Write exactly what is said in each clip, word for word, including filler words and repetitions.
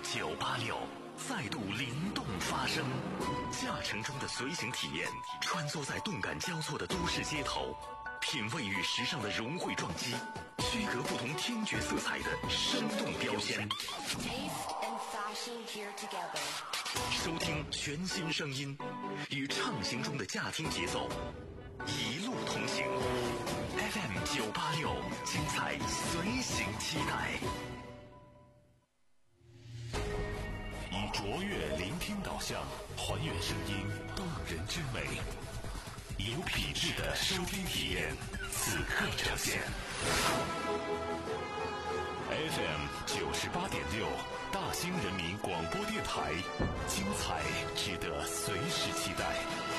九八六再度灵动发声，驾乘中的随行体验，穿梭在动感交错的都市街头，品味与时尚的融汇撞击，区隔不同听觉色彩的生动标签。收听全新声音，与畅行中的驾听节奏，一路同行。F M 九八六，精彩随行期待。以卓越聆听导向，还原声音动人之美，以有品质的收听体验，此刻呈现。F M 九十八点六，大兴人民广播电台，精彩值得随时期待。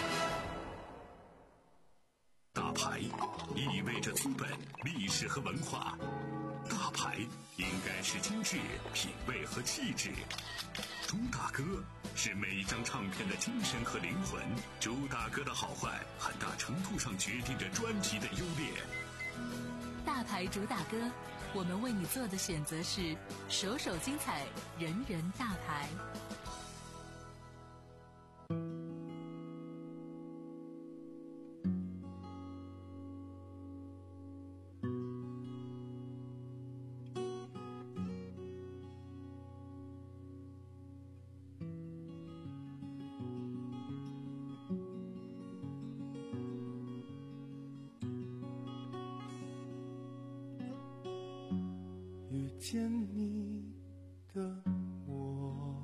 大牌意味着资本、历史和文化，大牌应该是精致、品味和气质。朱大哥是每一张唱片的精神和灵魂，朱大哥的好坏很大程度上决定着专辑的优劣。 大牌主打歌，我们为你做的选择是首首精彩，人人大牌。 遇见你的我，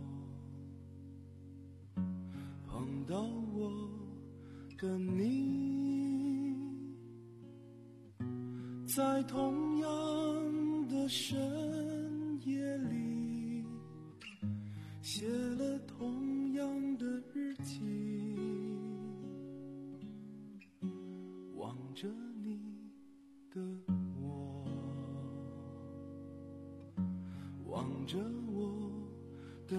碰到我的你，在同样的深夜里，写了同样的日记，望着你的我，望着我的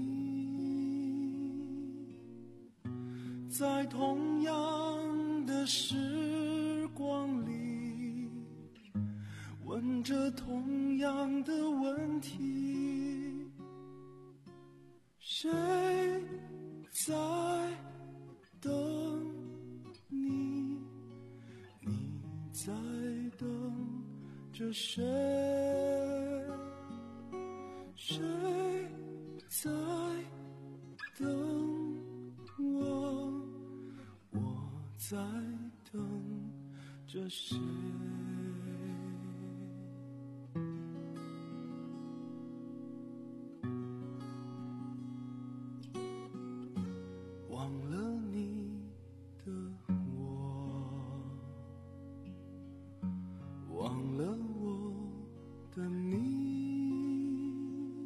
你，在同样的时光里，问着同样的问题，谁在等你？你在等着谁？谁在等我？我在等着谁？忘了你的我，忘了我的你，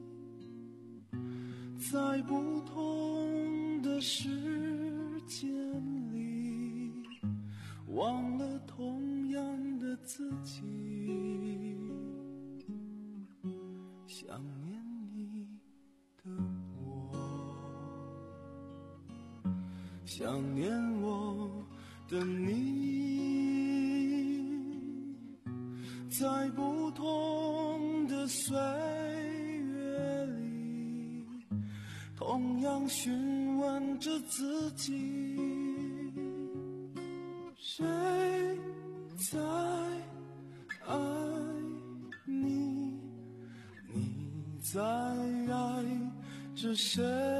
在不同的时间里，忘了同样的自己，想念你的我，想念我的你，在不同的岁月里，同样询问着自己，谁在爱你？你在爱着谁？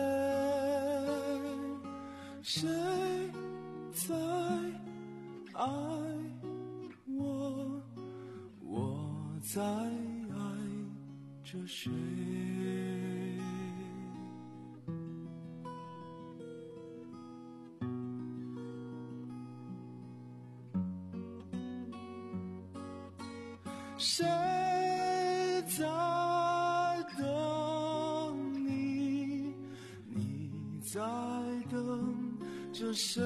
谁在爱我？我在爱着谁？谁在等你？你在等着谁？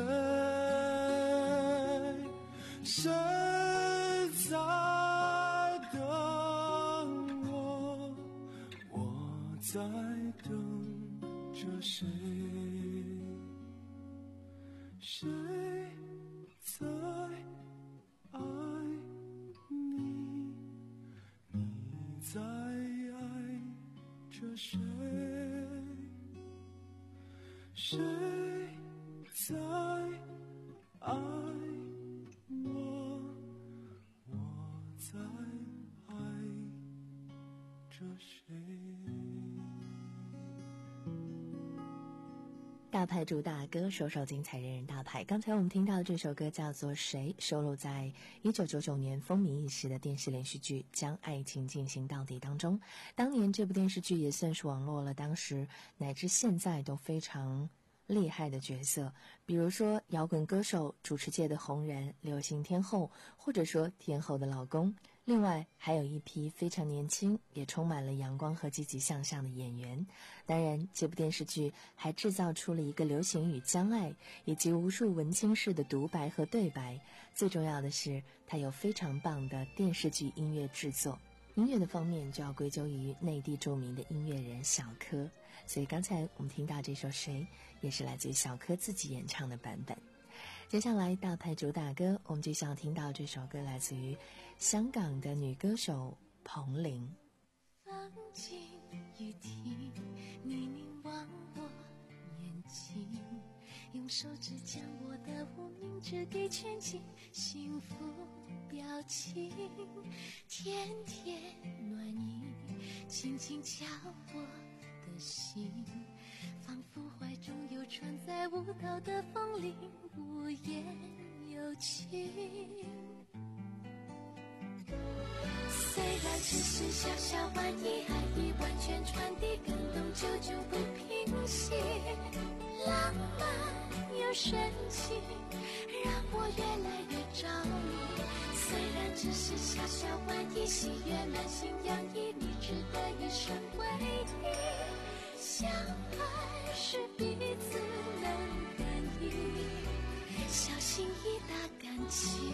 谁在等我？我在等着谁？谁在爱你？你在爱着着谁？谁在爱我？我在爱着谁？ 大牌主打歌，首首精彩，人人大牌。刚才我们听到的这首歌叫做《谁》，收录在一九九九年风靡一时的电视连续剧《将爱情进行到底》当中。当年这部电视剧也算是网络了当时乃至现在都非常厉害的角色，比如说摇滚歌手、主持界的红人、流行天后，或者说天后的老公。另外还有一批非常年轻也充满了阳光和积极向上的演员。当然这部电视剧还制造出了一个流行语将爱，以及无数文青式的独白和对白。最重要的是它有非常棒的电视剧音乐制作，音乐的方面就要归咎于内地著名的音乐人小柯，所以刚才我们听到这首《谁》也是来自于小柯自己演唱的版本。接下来大牌主打歌，我们就想听到这首歌来自于香港的女歌手彭羚。 放进雨停，你凝望我眼睛，用手指将我的无名指给圈进幸福表情，甜甜暖意轻轻敲我的心，仿佛怀中有船在舞蹈的风铃，无言有情。虽然只是小小玩意，爱意完全传递，感动久久不平息，浪漫又深情，让我越来越着迷。虽然只是小小玩意，喜悦满心洋溢，你值得一生回忆。相爱是彼此能感应，小心翼翼的感情。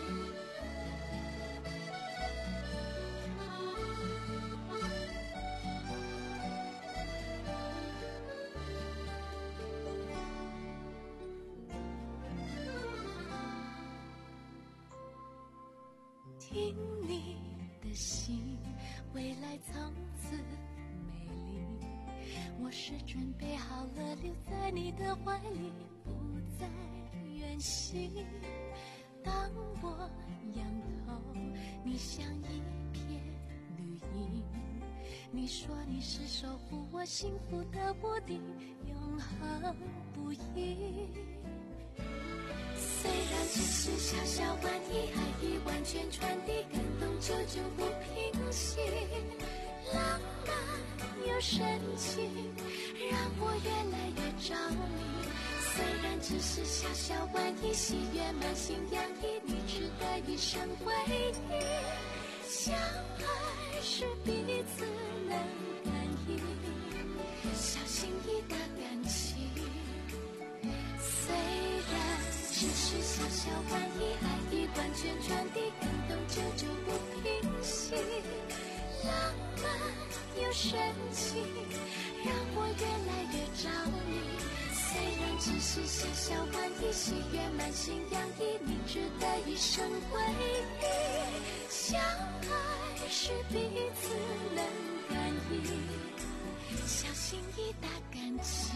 听你的心，未来从此美丽。我是准备好了，留在你的怀里，不再远行。当我仰头，你像一片绿荫。你说你是守护我幸福的屋顶，永恒不移。虽然只是小小玩意，爱意完全传递，感动久久不平息，浪漫又深情，让我越来越着迷。虽然只是小小玩意，喜悦满心洋溢，你值得一生回忆。相爱是彼此能感应，小心翼翼的感情。虽然只是小小玩意，爱意完全传递，感动久久不平息，浪漫又深情，让我越来越着迷。虽然只是小小玩意，喜悦满心洋溢，你值得一生回忆。相爱是彼此能感应，小心翼翼的感情。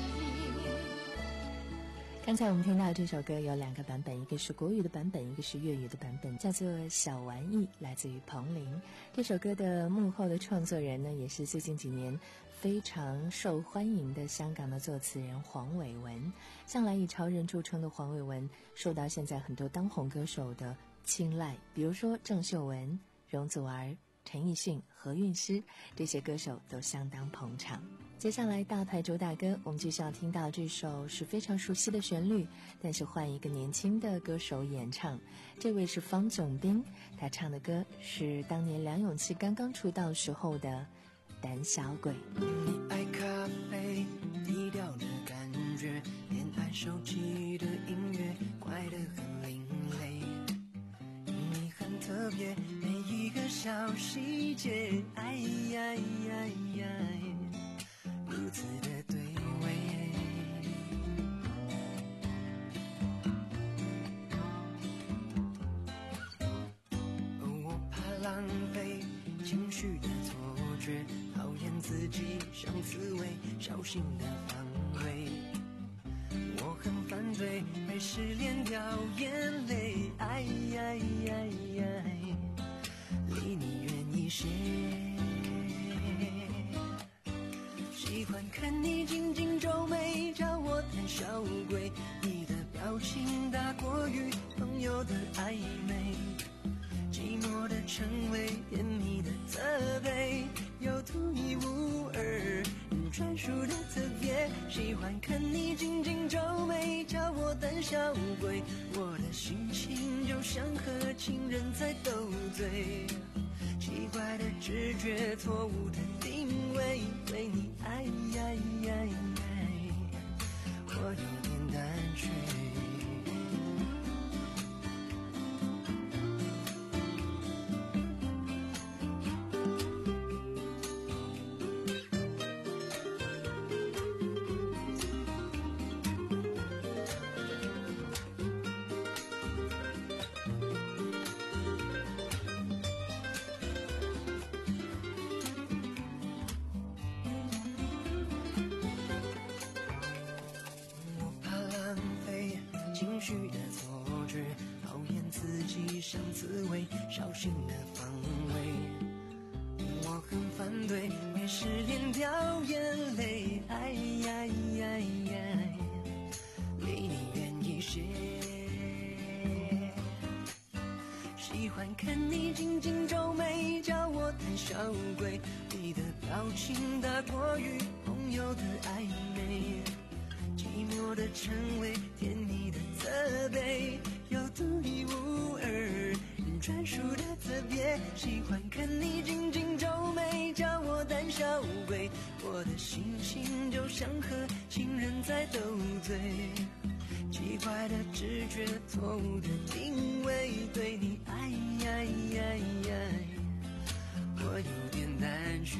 刚才我们听到这首歌有两个版本，一个是国语的版本，一个是粤语的版本，叫做《小玩意》，来自于彭羚。这首歌的幕后的创作人呢，也是最近几年非常受欢迎的香港的作词人黄伟文。向来以潮人著称的黄伟文，受到现在很多当红歌手的青睐，比如说郑秀文、容祖儿、陈奕迅、何韵诗，这些歌手都相当捧场。接下来大牌主打歌，我们就需要听到这首是非常熟悉的旋律，但是换一个年轻的歌手演唱。这位是方炯斌，他唱的歌是当年梁咏琪刚刚出道时候的《胆小鬼》。 你爱咖啡，低调的感觉，偏爱手机的音乐，怪得很另类。你很特别，每一个小细节，哎呀呀呀，如此的对味。我怕浪费情绪的错觉， 觉，讨厌自己像刺猬，小心的防卫。我很反对被失恋掉眼泪，哎呀呀呀，离你远一些。喜欢看你紧紧皱眉，叫我胆小鬼。你的表情大过于朋友的暧昧，寂寞的称谓，甜蜜的责备，有独一无二专属的特别。喜欢看你紧紧皱眉，叫我胆小鬼。我的心情就像和情人在斗嘴，奇怪的直觉，错误的定位，对你爱呀呀呀，我有点胆怯。情绪的错觉，讨厌自己像刺猬，小心的防卫。我很反对被失恋掉眼泪，哎呀呀呀，离你远一些。喜欢看你紧紧皱眉，叫我胆小鬼。你的表情大过于朋友的暧昧，寂寞的称谓，甜蜜的责备，有独一无二专属的特别。喜欢看你紧紧皱眉，叫我胆小鬼。我的心情就像和情人在斗嘴，奇怪的直觉，错误的定位，对你爱呀呀呀，我有点胆怯。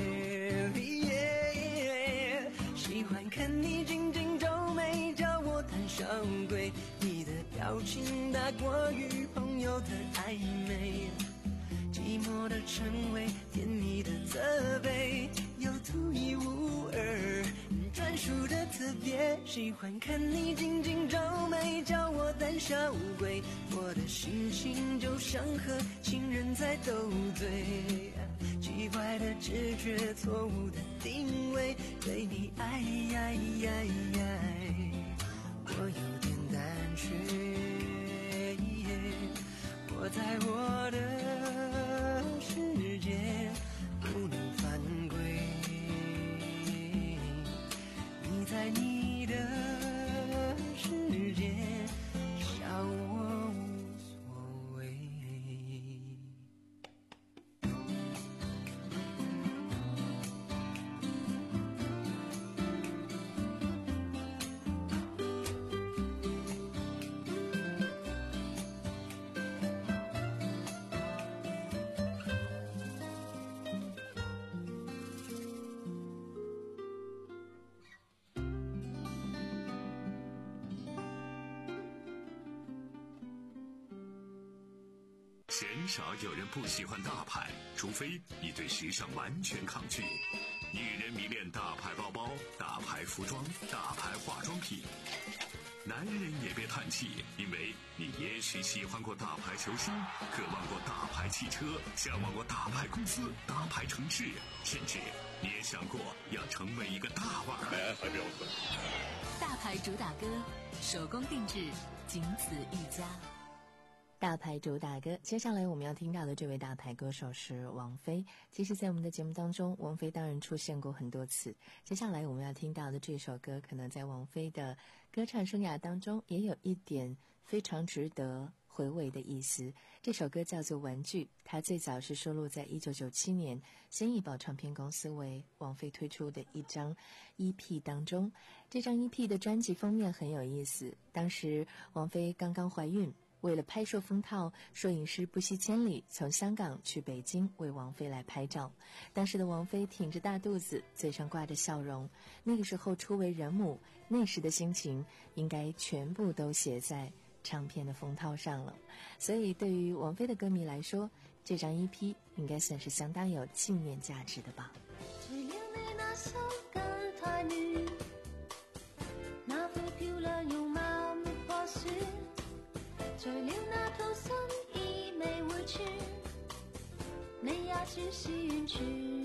喜欢看你紧紧皱眉，叫我胆小鬼。你的表情大过于朋友的暧昧，寂寞的称谓，甜蜜的责备，有独一无二专属的特别。喜欢看你紧紧皱眉，叫我胆小鬼。我的心情就像和情人在斗嘴，奇怪的直觉，错误的定位，对你爱呀呀呀，我有点胆怯。我在我的世界不能犯规，你在你的世界笑我无所谓。 鲜少有人不喜欢大牌，除非你对时尚完全抗拒。女人迷恋大牌包包、大牌服装、大牌化妆品。男人也别叹气，因为你也许喜欢过大牌球星，渴望过大牌汽车，向往过大牌公司、大牌城市，甚至你也想过要成为一个大腕儿。哎，还不要喝。 大牌主打歌，手工定制，仅此一家。 大牌主打歌，接下来我们要听到的这位大牌歌手是王菲。其实在我们的节目当中，王菲当然出现过很多次。接下来我们要听到的这首歌，可能在王菲的歌唱生涯当中也有一点非常值得回味的意思。这首歌叫做《玩具》，它最早是收录在一九九七年新艺宝唱片公司为王菲推出的一张 E P 当中。这张 E P 的专辑封面很有意思，当时王菲刚刚怀孕，为了拍摄封套，摄影师不惜千里从香港去北京为王菲来拍照。当时的王菲挺着大肚子，嘴上挂着笑容，那个时候初为人母，那时的心情应该全部都写在唱片的封套上了。所以对于王菲的歌迷来说， 这张 E P 应该算是相当有纪念价值的吧。 除了你那手感太暖，那副漂亮容貌没破损，除了那套新衣未會穿，你也算是完全，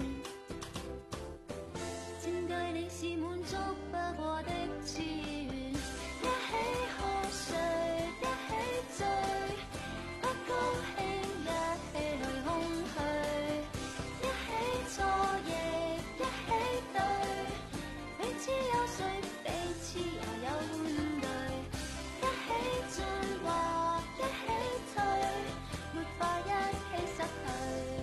佔據你是滿足不過的資源，一起喝水，一起醉，不高興一起去空虛，一起錯亦一起對，彼此有誰彼此也有換對，一起進化一起退，沒法一起失去。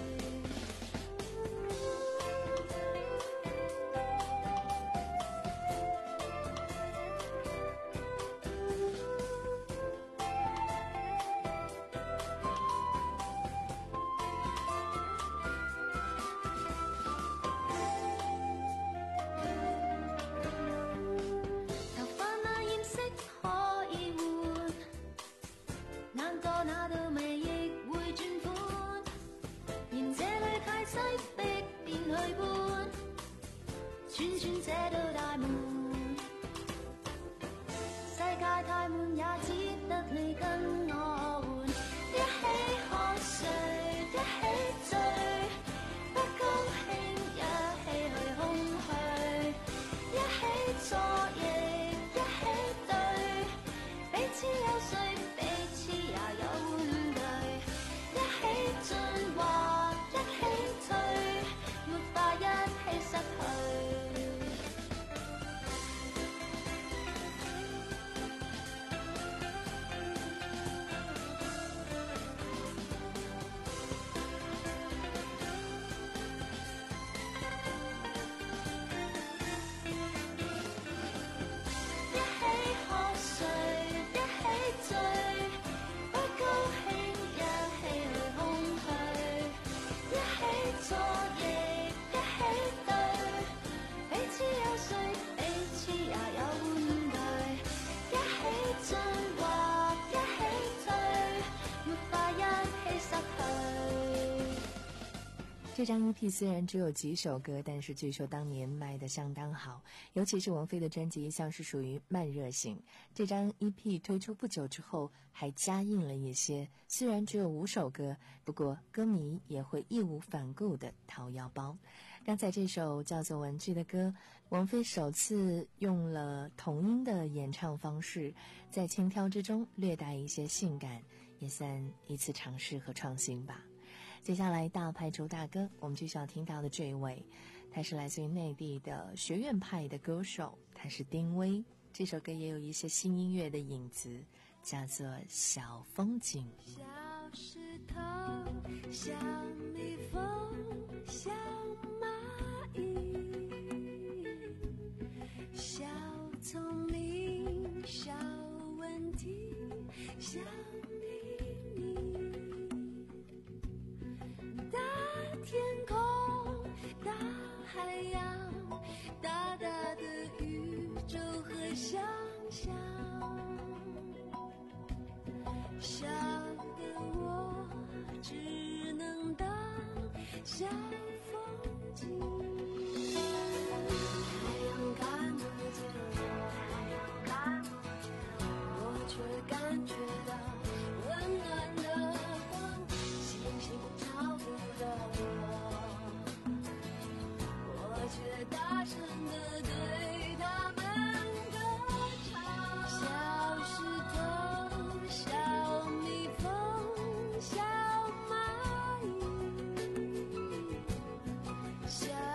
頭髮那染色可以換，眼角那道眉亦會轉款，嫌這裏太擠迫便去搬，穿穿這道大門，世界太悶也只得你跟我換，一起喝水，一起醉，不高興一起去空虛，一起錯亦一起對，彼此有誰彼此也有換對，一起進化一起退，沒法一起失去。一起喝水，一起醉，不高興一起去空虛，一起錯亦一起對，彼此有誰彼此也有換對，一起進化一起退，沒法一起失去。 这张 E P 虽然只有几首歌，但是据说当年卖得相当好，尤其是王菲的专辑一向是属于慢热型。这张 E P 推出不久之后，还加印了一些，虽然只有五首歌，不过歌迷也会义无反顾地掏腰包。刚才这首叫做《玩具》的歌，王菲首次用了童音的演唱方式，在轻佻之中略带一些性感，也算一次尝试和创新吧。接下来大牌主打歌，我们继续要听到的这一位，他是来自于内地的学院派的歌手，他是丁薇。这首歌也有一些新音乐的影子，叫做《小风景》。 小石头，小蜜蜂，小蚂蚁，小聪明，小问题，小秘密。大天空，大海洋，大大的宇宙和想象。小的我只能当小风景。太阳看不见我，太阳看不见我，我却感觉到温暖的光，星星照不到我，我却大声地对他们歌唱。小石头，小蜜蜂，小蚂蚁，小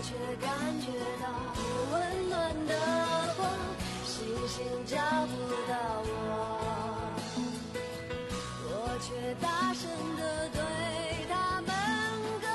却感觉到温暖的光，星星照不到我，我却大声地对他们歌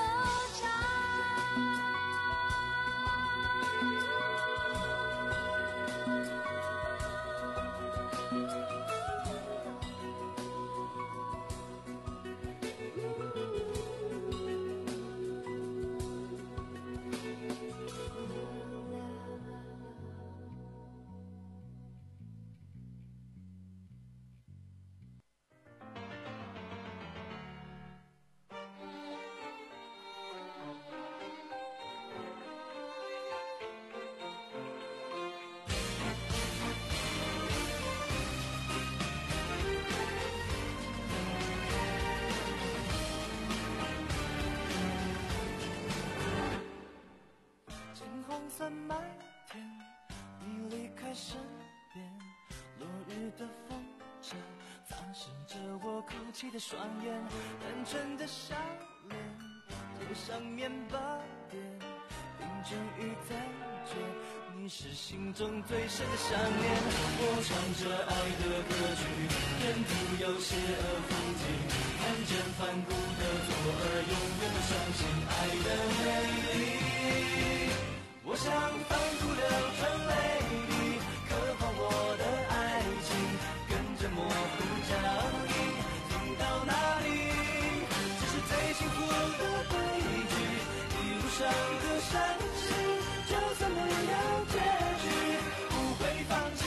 麦田，你离开身边，落日的风筝擦拭着我哭泣的双眼，单纯的笑脸贴上面包店，冰镇与残缺，你是心中最深的想念。我唱着爱的歌曲，沿途有邪恶风景，看见反骨的左耳，永远都相信爱的美丽。我想反复流成泪滴，渴望我的爱情跟着模糊脚印，停到哪里这是最幸福的对句，一路上的伤心就算没有结局不会放弃。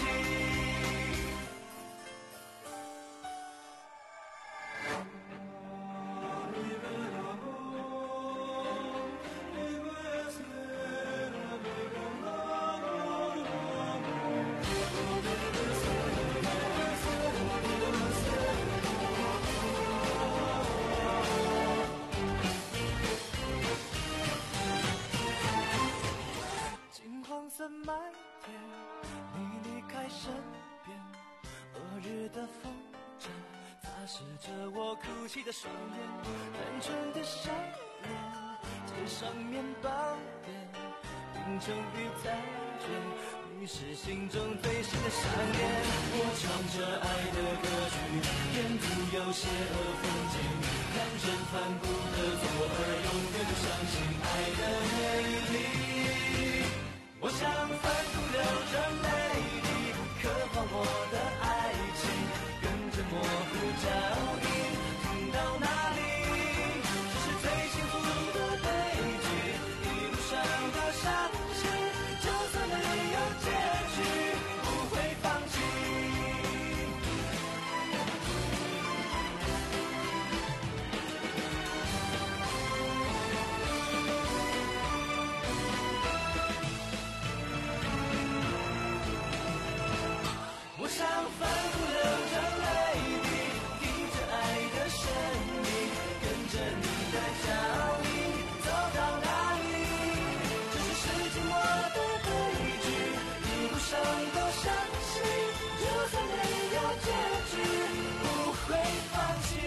麦田，你离开身边，落日的风筝擦拭着我哭泣的双眼，单纯的笑脸贴上面包店，冰城与残缺，你是心中最深的想念。我唱着爱的歌曲，沿途有邪恶风景，看见反骨的左耳，永远都相信爱的美丽。我想反复流着泪滴，渴望我的爱情跟着模糊脚印，停到哪里这是最幸福的对句，一路上的伤心就算没有结局不会放弃。我想反复流着泪滴，听着爱的声音，跟着你的脚印，走到哪里这是世纪末的对句，一路上都相信就算没有结局不会放弃。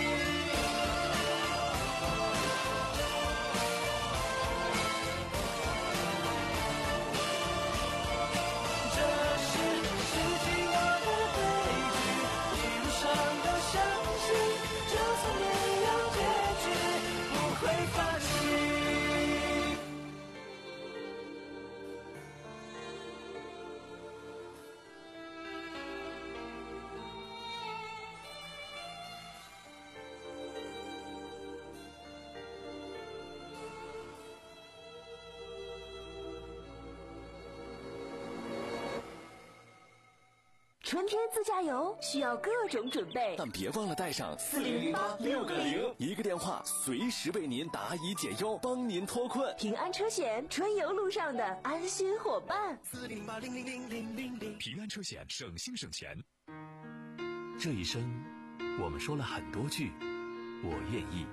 春天自驾游需要各种准备， 但别忘了带上四零零八六个零， 一个电话随时为您答疑解忧，帮您脱困。 平安车险，春游路上的安心伙伴。 四零八零零零零零零， 平安车险，省心省钱。 这一生，我们说了很多句“我愿意”。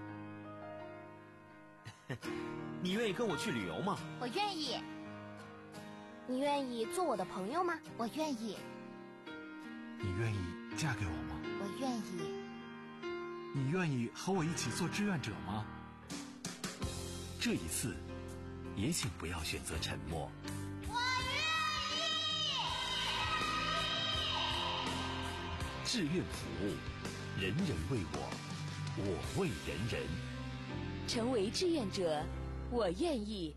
你愿意跟我去旅游吗？ 我愿意。你愿意做我的朋友吗？我愿意。 你愿意嫁给我吗？ 我愿意。 你愿意和我一起做志愿者吗？ 这一次， 也请不要选择沉默。 我愿意。志愿服务，人人为我，我为人人。 成为志愿者，我愿意。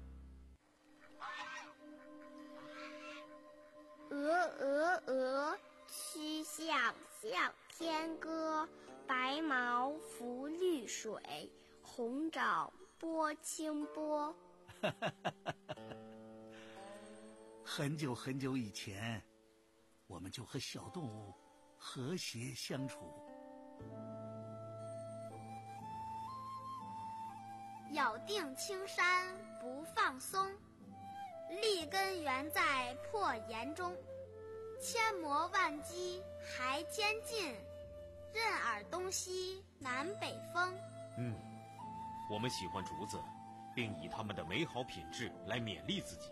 鹅鹅鹅，曲项向天歌。白毛浮绿水，红爪拨清波。 很久很久以前，我们就和小动物和谐相处。 咬定青山不放松，立根原在破岩中。千磨万击还坚劲，任尔东西南北风。 嗯，我们喜欢竹子，并以它们的美好品质来勉励自己。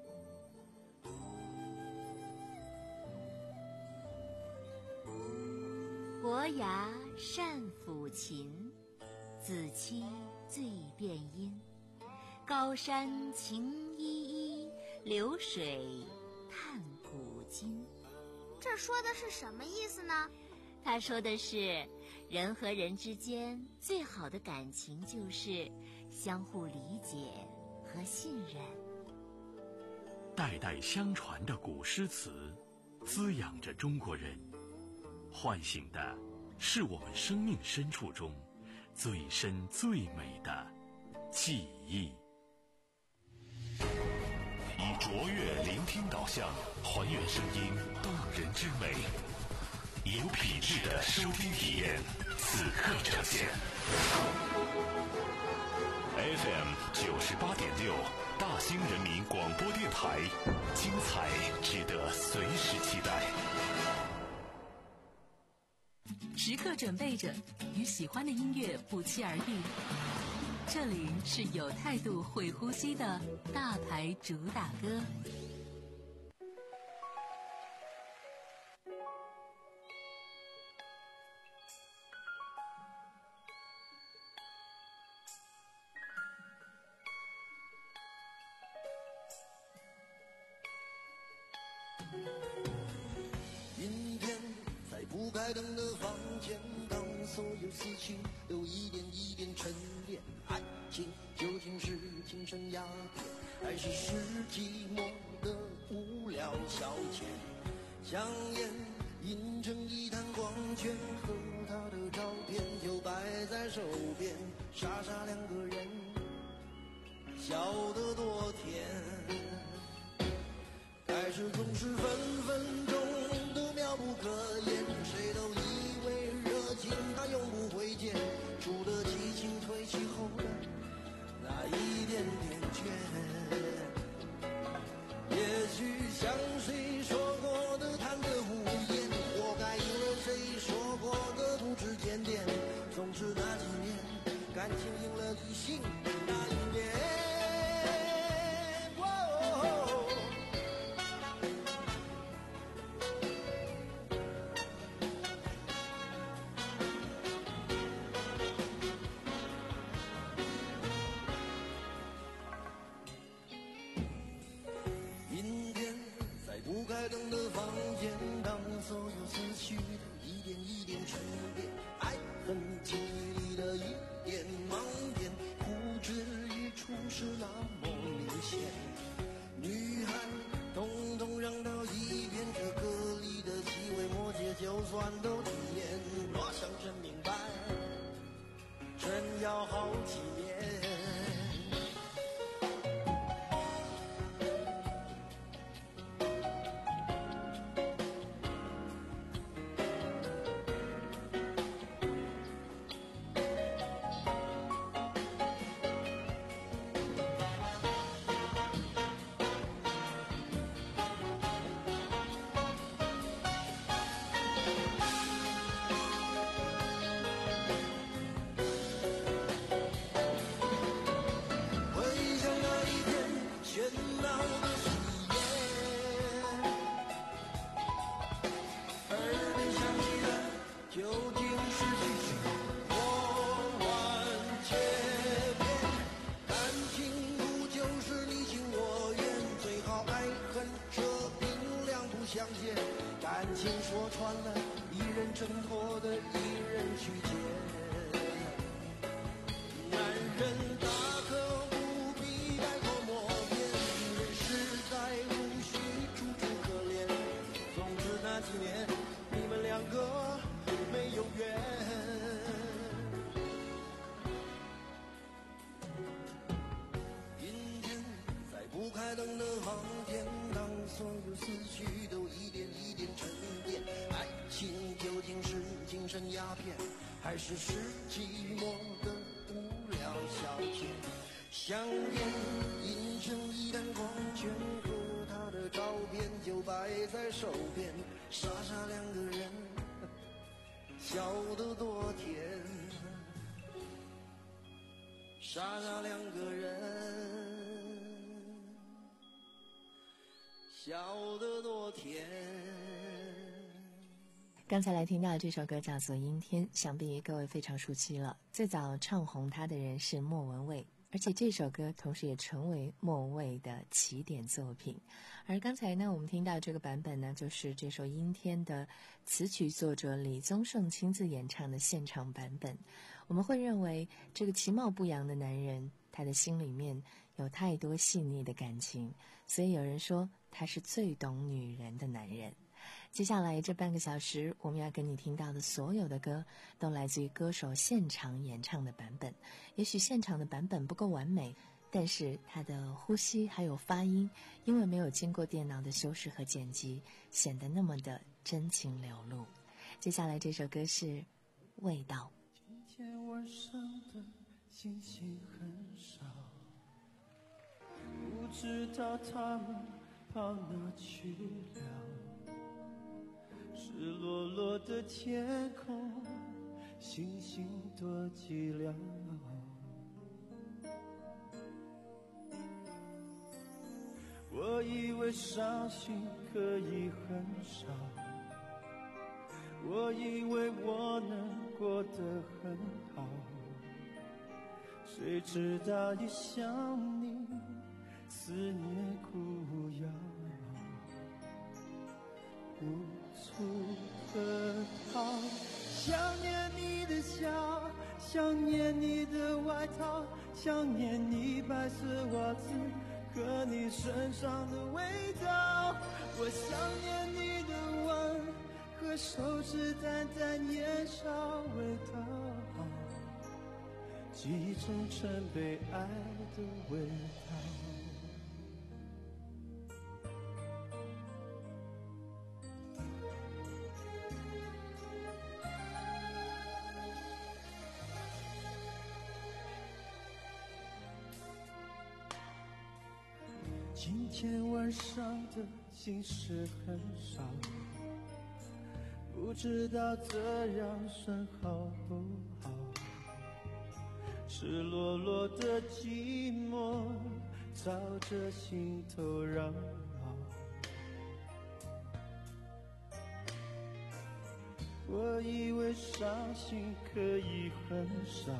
伯牙善抚琴，子期醉辨音。高山晴依依，流水叹古今。 这说的是什么意思呢？ 他说的是，人和人之间最好的感情就是相互理解和信任。 代代相传的古诗词，滋养着中国人，唤醒的是我们生命深处中最深最美的记忆。 以卓越聆听导向，还原声音动人之美。有品质的收听体验，此刻呈现。F M 九十八点六，大兴人民广播电台，精彩值得随时期待。 时刻准备着，与喜欢的音乐不期而遇。这里是有态度、会呼吸的大牌主打歌。 阴天，在不开灯的房间，当所有思绪都一点一点沉淀，爱情究竟是精神鸦片，还是是寂寞的无聊消遣？香烟印成一滩光圈，和他的照片就摆在手边，傻傻两个人，笑得多甜。开始总是分分钟都妙不可言，谁都以为热情它永不会减，输得起轻褪去后的那一点点倦。也许像谁说过的贪得无厌，活该应了谁说过的不知检点。总之那几年，感情赢了理性那一年。不开灯的房间，当所有思绪都一点一点沉淀，爱恨情里的一点盲点，呼之欲出是那么明显。女孩统统让到一边，这歌里的细微末节就算都体验，若想真明白，真要好几年。是你情说穿了，一人挣脱的一人去捡。男人大可不必改头莫变，女人实在无需楚楚可怜。总之那几年你们两个没有缘。阴天在不开灯的航天，当所有思绪都一点一点沉淀，爱情究竟是精神鸦片，还是是寂寞的无聊消遣？香烟氤成一滩光圈，和他的照片就摆在手边，傻傻两个人笑得多甜，傻傻两个人笑得多甜。 刚才来听到的这首歌叫做《阴天》，想必各位非常熟悉了。最早唱红它的人是莫文蔚，而且这首歌同时也成为莫文蔚的起点作品。而刚才呢，我们听到这个版本呢，就是这首《阴天》的词曲作者李宗盛亲自演唱的现场版本。我们会认为这个其貌不扬的男人，他的心里面有太多细腻的感情，所以有人说他是最懂女人的男人。接下来这半个小时，我们要跟你听到的所有的歌都来自于歌手现场演唱的版本。也许现场的版本不够完美，但是他的呼吸还有发音，因为没有经过电脑的修饰和剪辑，显得那么的真情流露。接下来这首歌是《味道》。 今天晚上的星星很少，不知道他们跑哪去了。赤裸裸的天空，星星多寂寥。我以为伤心可以很少，我以为我能过得很好，谁知道一想你，思念苦药，无处可逃。想念你的笑，想念你的外套，想念你白色袜子和你身上的味道。我想念你的吻和手指淡淡年少味道，记忆中曾被爱的味道。今天晚上的心事很少，不知道这样算好不好。赤裸裸的寂寞照着心头绕绕，我以为伤心可以很少，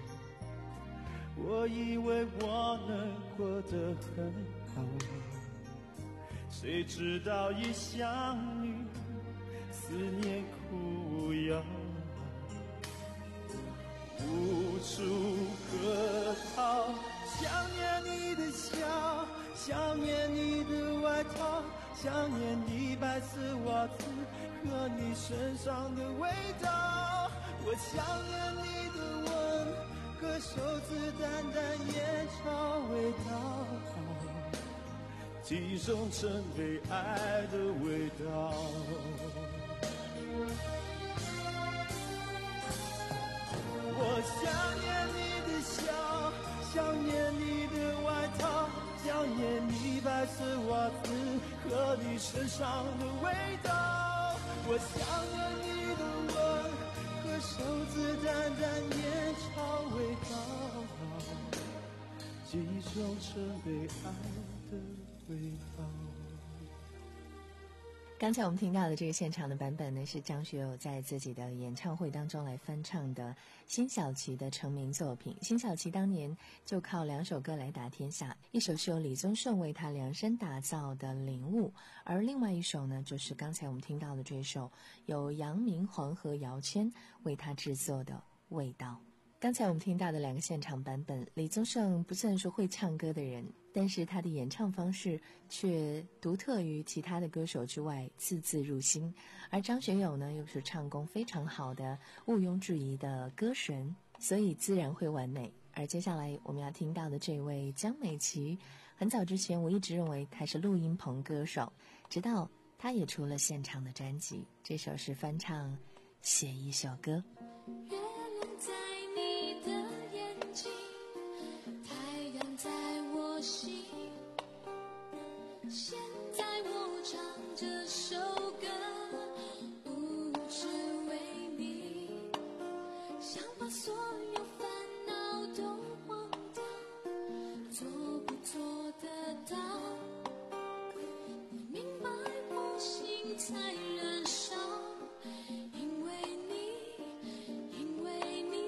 我以为我能过得很好，谁知道一想你，思念苦药，无处可逃。想念你的笑，想念你的外套，想念你白色袜子和你身上的味道。我想念你的吻和手指淡淡烟草味道，记忆中曾被爱的味道。我想念你的笑，想念你的外套，想念你白色袜子和你身上的味道。我想念你的吻和手指淡淡烟草味道，记忆中曾被爱的味道。 刚才我们听到的这个现场的版本呢，是张学友在自己的演唱会当中来翻唱的辛晓琪的成名作品。辛晓琪当年就靠两首歌来打天下，一首是由李宗盛为他量身打造的《领悟》，而另外一首呢，就是刚才我们听到的这首由杨明煌和姚谦为他制作的《味道》。刚才我们听到的两个现场版本，李宗盛不算是会唱歌的人，但是他的演唱方式却独特于其他的歌手之外，字字入心。而张学友呢，又是唱功非常好的毋庸置疑的歌神，所以自然会完美。而接下来我们要听到的这位江美琪，很早之前我一直认为她是录音棚歌手，直到她也出了现场的专辑，这首是翻唱《写一首歌》。 月亮在你的眼睛，太阳在我心，现在我唱这首歌，不只为你，想把所有烦恼都忘掉，做不做得到？你明白我心在燃烧，因为你，因为你，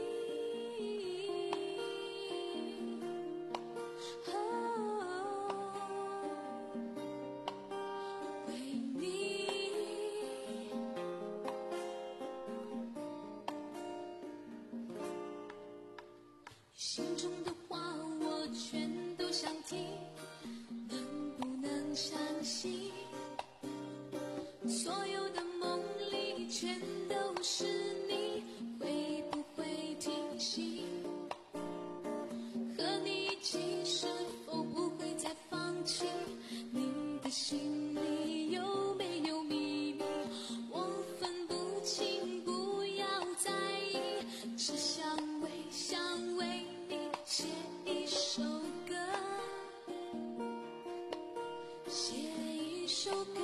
哦，为你，心中的话我全都想听，能不能相信？所有的梦里全都是你，会不会听信？和你一起是否不会再放弃？你的心里有没有秘密？我分不清，不要在意，只想为想为你写一首歌，写一首歌，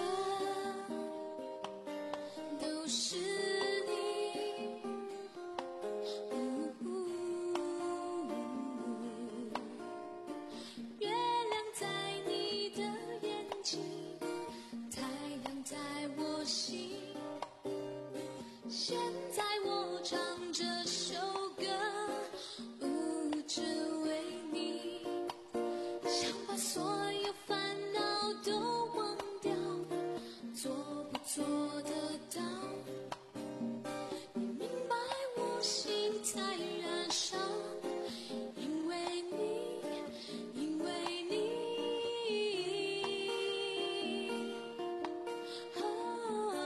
都是你，呜呜，月亮在你的眼睛，太阳在我心，现在我唱这首歌，不只为你，想把所有烦恼都忘掉，做不做得到？你明白我心在燃烧，因为你，因为你，哦，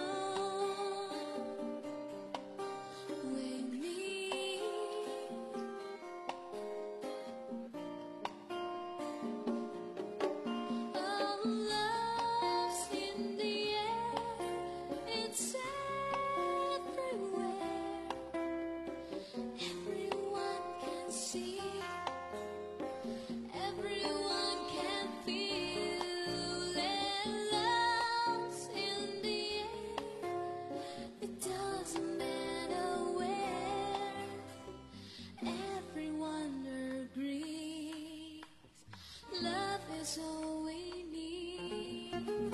为你。Oh, love's in the air, it's everywhere. Everyone can see, everyone can feel it. Love's in the air, it doesn't matter where. Everyone agrees, love is all we need.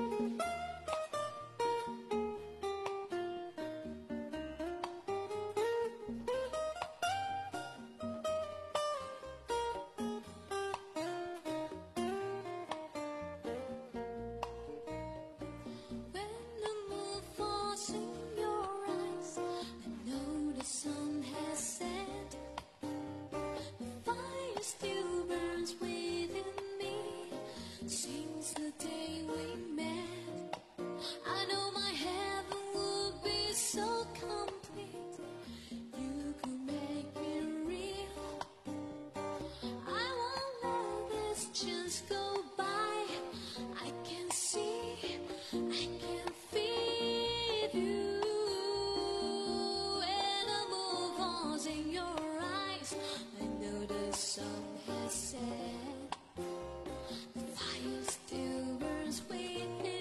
When the moon falls in your eyes, I know the sun has set. The fire still burns within me since the day we met. I know my heaven would be so complete. You could make it real. I won't let this chance go by. I can see, I can feel you. When the moon falls in your eyes, I know the sun has set. The fire still burns within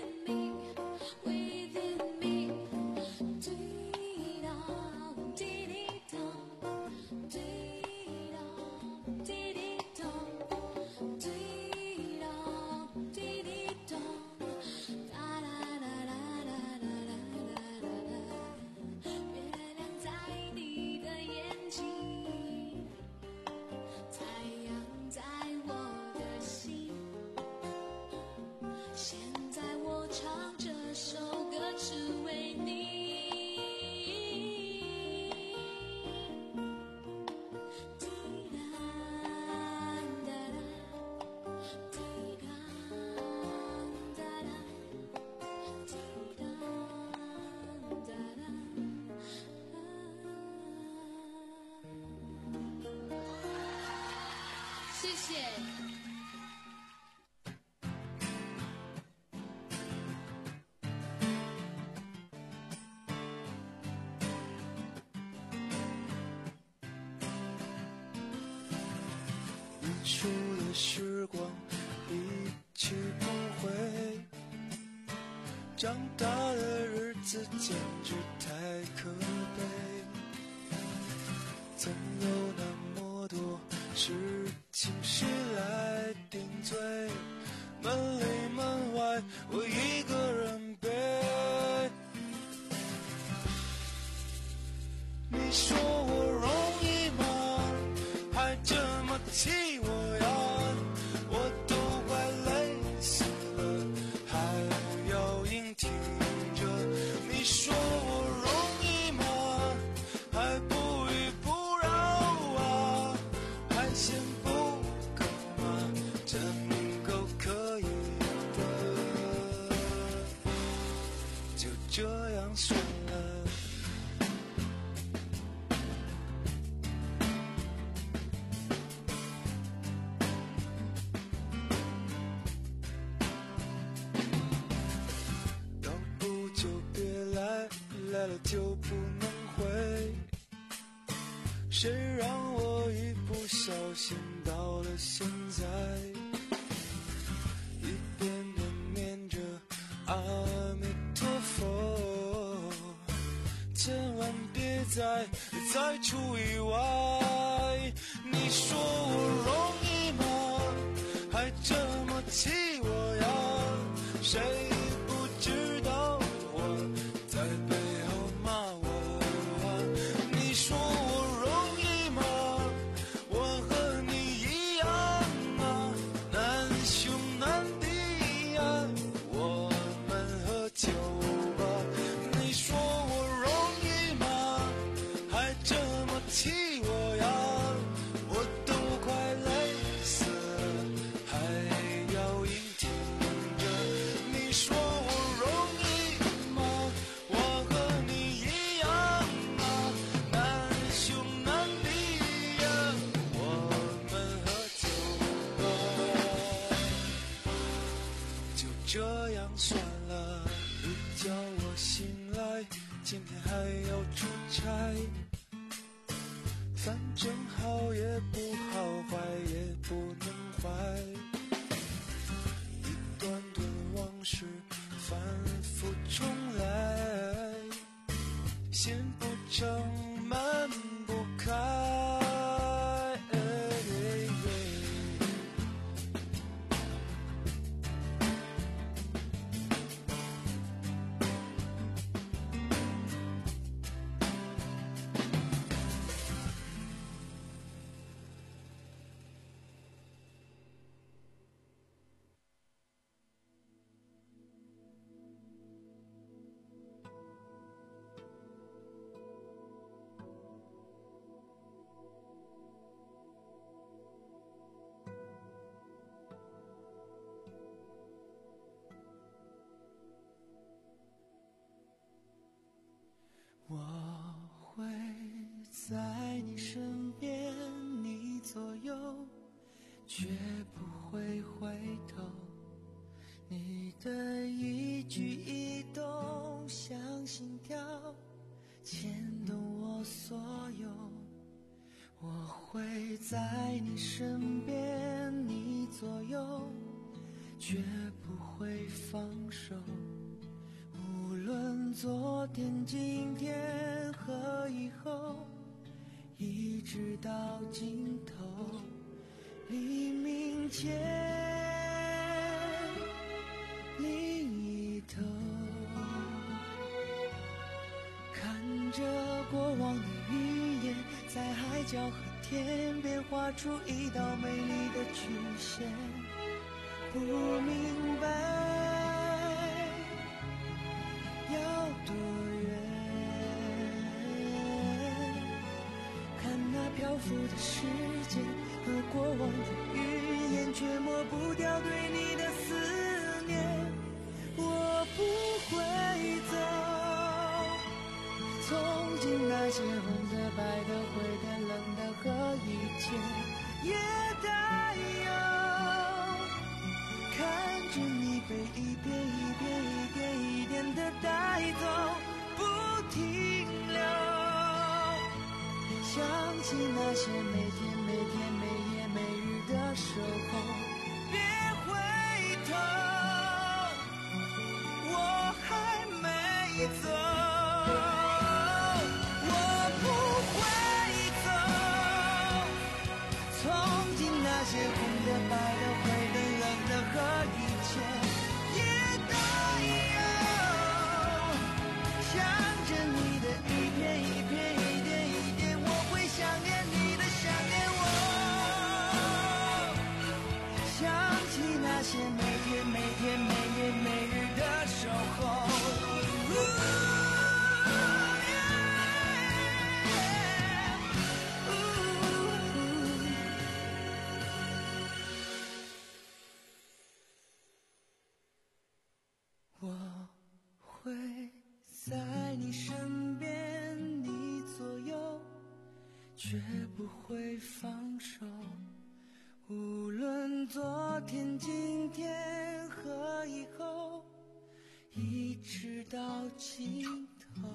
输的时光一去不回，长大的日子简直太可悲，总有那么多事情是来顶罪，门里门外我一个人背。你说我容易吗？还这么气我呀，我都快累死了，还要硬挺着。你说我容易吗？还不依不饶啊，还嫌不够吗？证明够可以的，就这样算了。来了就不能回，谁让我一不小心到了现在，一遍遍念着阿弥陀佛，千万别再再出意外。你说我容易吗？还这么气我呀，谁不知道我在背后骂我啊？你说我容易吗？我和你一样啊，难兄难弟呀，我们喝酒吧。你说我容易吗？还这么气我呀，我都快累死了，还要硬挺着。你说我容易吗？我和你一样啊，难兄难弟呀，我们喝酒吧。就这样算了，一觉我醒来，今天还要出差，反正好也不好，坏也不能坏，一段段往事反复重来，心不成闷不开。 我会在你身边，你左右，绝不会回头。你的一举一动像心跳，牵动我所有。我会在你身边，你左右，绝不会放手。无论昨天、今天和以后，一直到尽头，黎明前另一头，看着过往的云烟，在海角和天边画出一道美丽的曲线，不明白要多远，看那漂浮的时间和过往的云烟，却抹不掉对你的思念。我不会走，从今那些红的、白的、灰的、冷的和一切也带有，看着你被一遍一遍一点一点的带走，不停留，想起那些每天每天每夜每日的的守候，别回头，我还没走，我不会走，从今那些红的白的灰的冷的和一切也都有，想着你的一片一片一点一点，我会想念你的想念我，想起那些每天每天每年每日的守候。我会在你身边，你左右，绝不会放手。无论昨天、今天和以后，一直到尽头。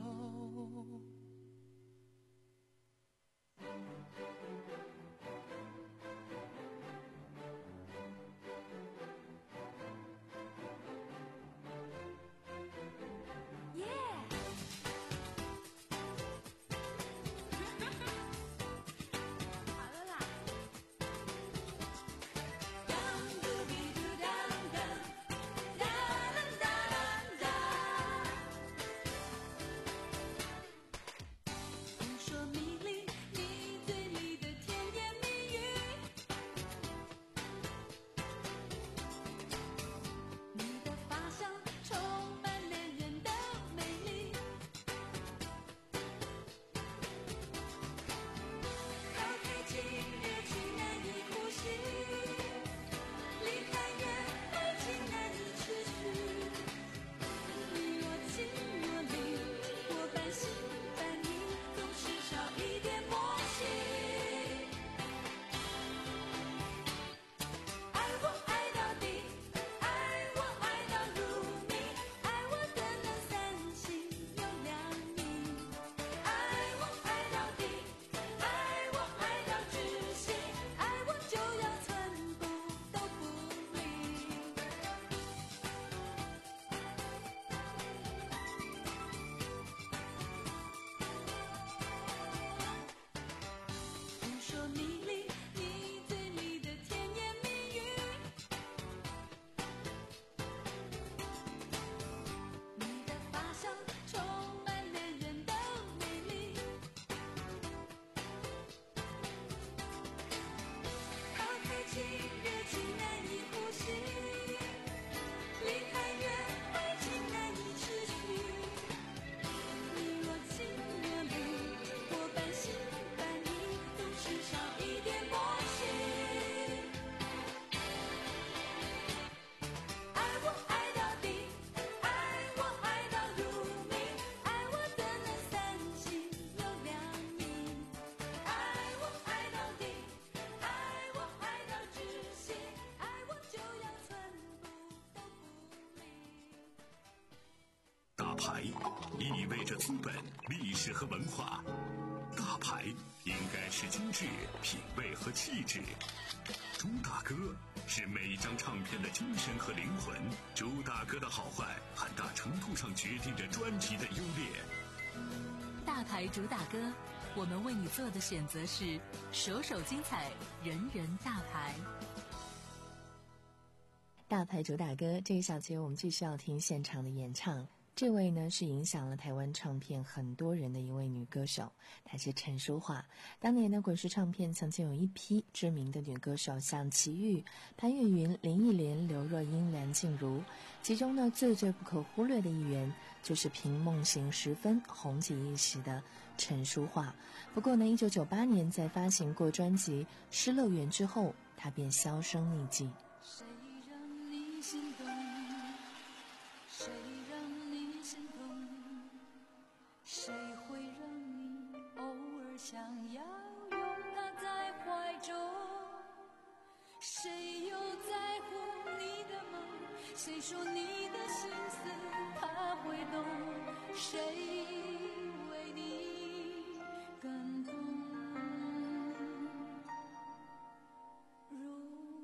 牌意味着资本、历史和文化，大牌应该是精致、品味和气质。朱大哥是每一张唱片的精神和灵魂，朱大哥的好坏很大程度上决定着专辑的优劣。 大牌主打歌，我们为你做的选择是首首精彩，人人大牌。 大牌主打歌这一小节，我们继续要听现场的演唱。这位呢是影响了台湾唱片很多人的一位女歌手，她是陈淑桦。当年的滚石唱片曾经有一批知名的女歌手，像齐豫、潘越云、林忆莲、刘若英、梁静茹，其中呢最最不可忽略的一员就是凭梦醒时分红极一时的陈淑桦。不过呢一九九八年在发行过专辑《失乐园》之后，她便销声匿迹。 谁让你心动，谁让你心痛，谁会让你偶尔想要拥他在怀中，谁又在乎你的梦，谁说你的心思他会懂，谁为你感动。如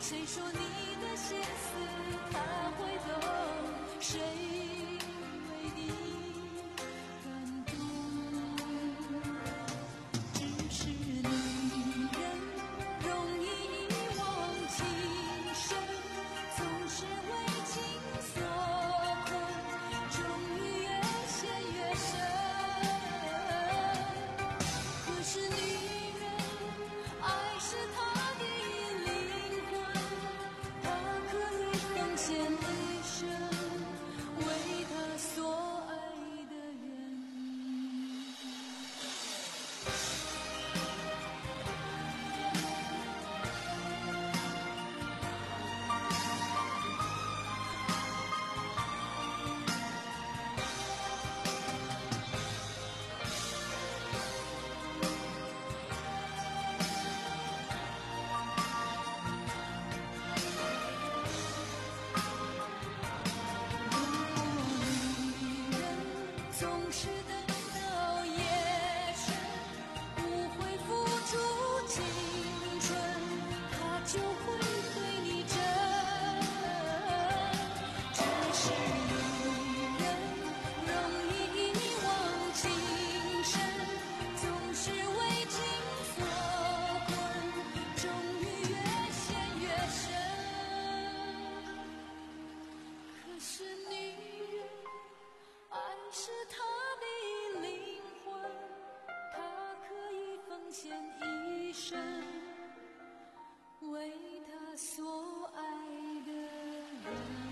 谁说你的心思他会懂？谁为你感动？只是女人容易一往情深，总是为情所困，终于越陷越深。可是女人，爱是她的灵魂，她可以奉献一生，为她所爱的人。总是等到夜深，不会付出青春，他就会对你真。只是女人容易一往情深，总是为情所困，终于越陷越深。可是女人，爱是她的灵魂，她可以奉献一生，为她所爱的人。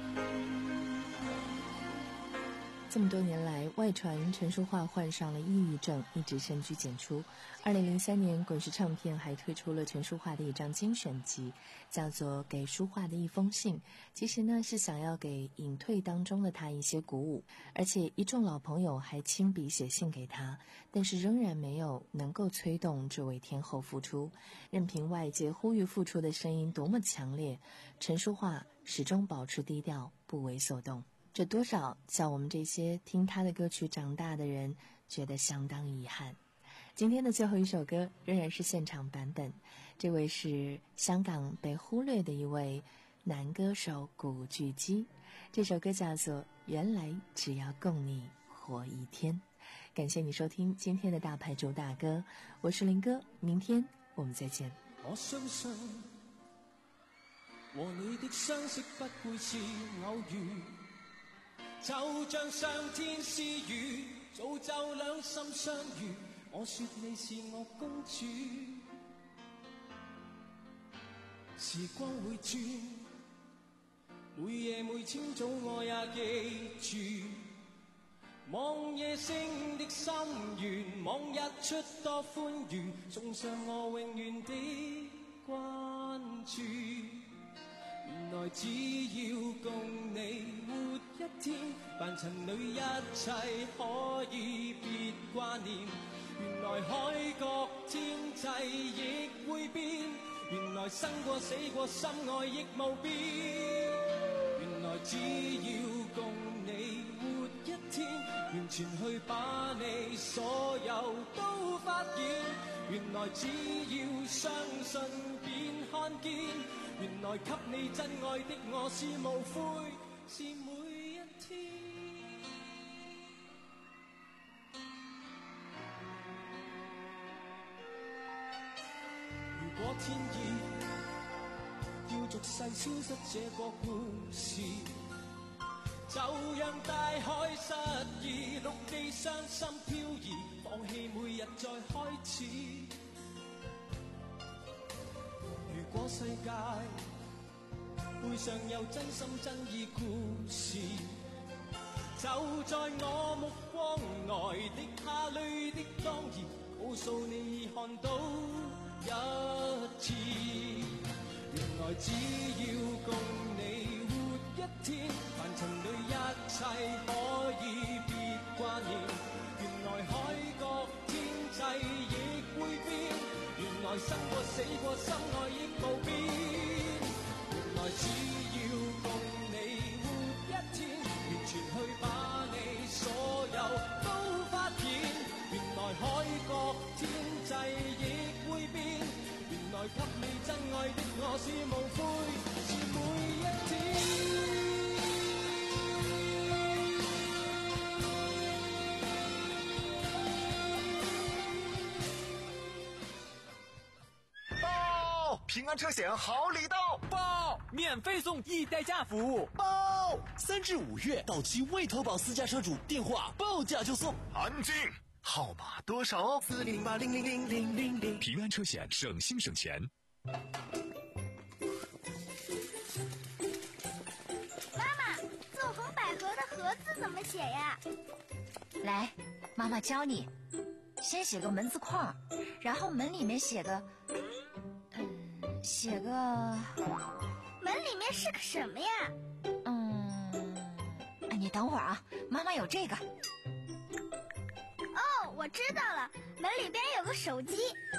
这么多年来，外传陈淑桦患上了抑郁症，一直深居简出。二零零三年，滚石唱片还推出了陈淑桦的一张精选集，叫做《给淑桦的一封信》。其实呢，是想要给隐退当中的她一些鼓舞，而且一众老朋友还亲笔写信给她，但是仍然没有能够催动这位天后复出。任凭外界呼吁复出的声音多么强烈，陈淑桦始终保持低调，不为所动。这多少叫我们这些听他的歌曲长大的人觉得相当遗憾。今天的最后一首歌仍然是现场版本，这位是香港被忽略的一位男歌手古巨基，这首歌叫做《原来只要供你活一天》。感谢你收听今天的大牌主打歌，我是林哥，明天我们再见。 我相信和你的相識不會是偶遇，就像上天施予，造就兩心相遇。我說你是我公主，時光會轉，每夜每清早我也記住，望夜星的心願，望日出多歡愉，送上我永遠的關注。原來只要共你活一天，凡塵裏一切可以別掛念。原來海角天際亦會變，原來生過死過心愛亦無變。原來只要共你活一天，完全去把你所有都發現。原來只要相信便看見，原來給你真愛的我是無悔，是每一天。如果天意要逐世消失這個故事，就讓大海失意，陸地傷心漂移，放棄每日再開始。如果世界背上有真心真意故事，就在我目光內滴下淚的當然，告訴你看到一次。原來只要共你活一天，凡塵裏一切可以別掛念。原來海角天際亦會變，原來生過死過心愛亦無變。原來只要共你活一天，完全去把你所有都發現。原來海角天際亦會變，原來給你真愛的我是無悔。 安车险好礼到， 报免费送一代驾服务， 报三至五月到期未投保私家车主电话报价就送。 安静，号码多少？ 四零八零零零零零零。 平安车险，省心省钱。 妈妈，纵横捭阖的阖字怎么写呀？ 来，妈妈教你。先写个门字框，然后门里面写个，嗯，写个。 门里面是个什么呀？ 嗯，你等会儿啊，妈妈有这个。 哦，我知道了，门里边有个手机。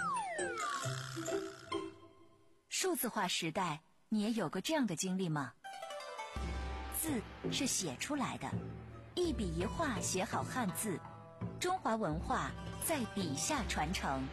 数字化时代，你也有过这样的经历吗？字是写出来的，一笔一画写好汉字，中华文化在笔下传承。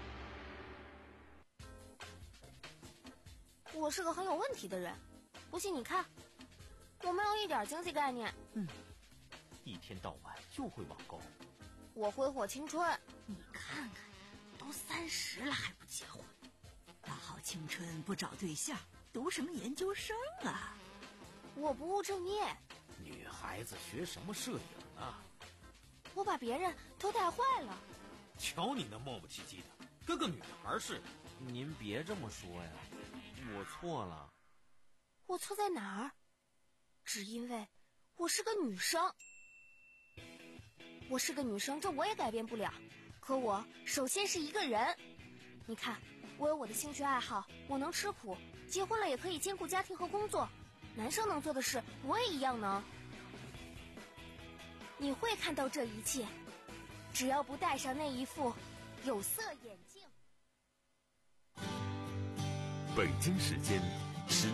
我是个很有问题的人，不信你看，我没有一点经济概念。 嗯，一天到晚就会网购。 我挥霍青春。 你看看，都三十了还不结婚，大好青春不找对象，读什么研究生啊？ 我不务正业。 女孩子学什么摄影啊？ 我把别人都带坏了。 瞧你那磨磨唧唧的，跟个女孩似的。 您别这么说呀，我错了。 我错在哪儿？只因为我是个女生。我是个女生，这我也改变不了。可我首先是一个人。你看，我有我的兴趣爱好，我能吃苦，结婚了也可以兼顾家庭和工作。男生能做的事，我也一样能。你会看到这一切，只要不戴上那一副有色眼镜。 北京时间